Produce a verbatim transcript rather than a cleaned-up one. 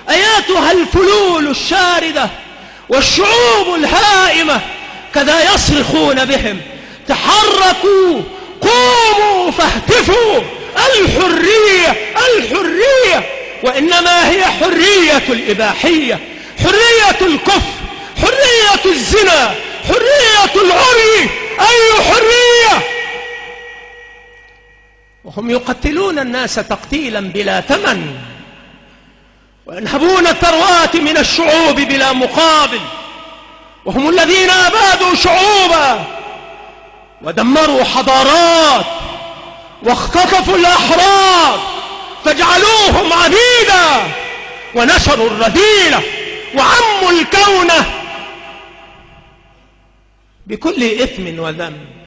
أياتها الفلول الشاردة والشعوب الهائمة كذا يصرخون بهم: تحركوا، قوموا فاهتفوا، الحرية الحرية. وإنما هي حرية الإباحية، حرية الكفر، حرية الزنا، حرية العري. أي حرية؟ وهم يقتلون الناس تقتيلا بلا ثمن، وينهبون الثروات من الشعوب بلا مقابل، وهم الذين أبادوا شعوبا ودمروا حضارات واختطفوا الأحرار فجعلوهم عبيدا ونشروا الرذيلة وعموا الكون بكل إثم وذنب.